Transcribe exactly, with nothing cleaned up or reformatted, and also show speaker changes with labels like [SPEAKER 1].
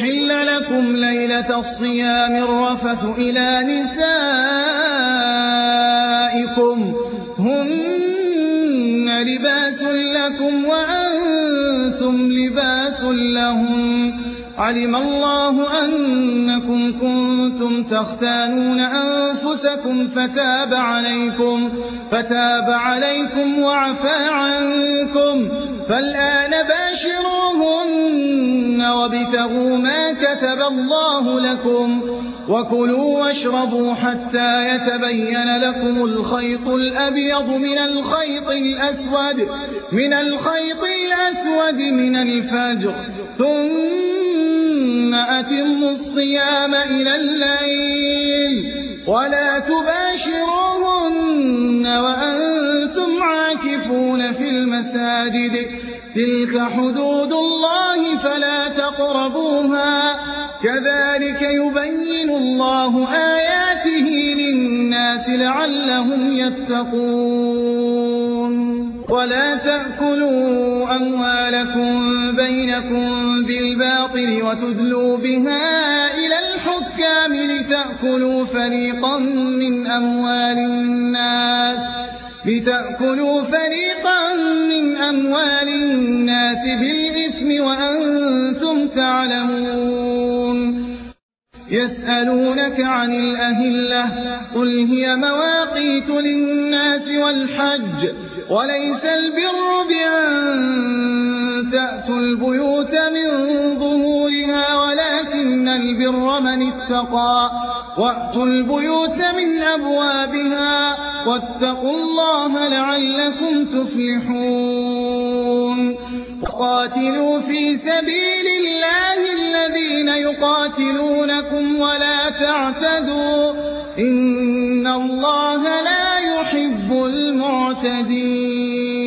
[SPEAKER 1] حل لكم ليلة الصيام الرفث إلى نسائكم هن لباس لكم وأنتم لباس لهم علم الله أنكم كنتم تختانون أنفسكم فتاب عليكم, فتاب عليكم وعفى عنكم فالآن باشروهن وابتغوا ما كتب الله لكم وكلوا واشربوا حتى يتبين لكم الخيط الأبيض من الخيط الأسود من الخيط الأسود من الفجر ثم أتموا الصيام إلى الليل ولا تباشروهن وأنتم عاكفون في المساجد تلك حدود الله فلا تقربوها كذلك يبين الله آياته للناس لعلهم يتقون ولا تأكلوا أموالكم بينكم بالباطل وتدلوا بها إلى الحكام لتأكلوا فريقا من أموال الناس لتأكلوا فريقا من أموال الناس بالإثم وأنتم تعلمون يسألونك عن الأهلة قل هي مواقيت للناس والحج وليس البر بأن تأتوا البيوت من ظهورها ولكن البر من اتقى وأتوا البيوت من أبوابها واتقوا الله لعلكم تفلحون وقاتلوا في سبيل الله الذين يقاتلونكم ولا تعتدوا إن الله لا يحب المعتدين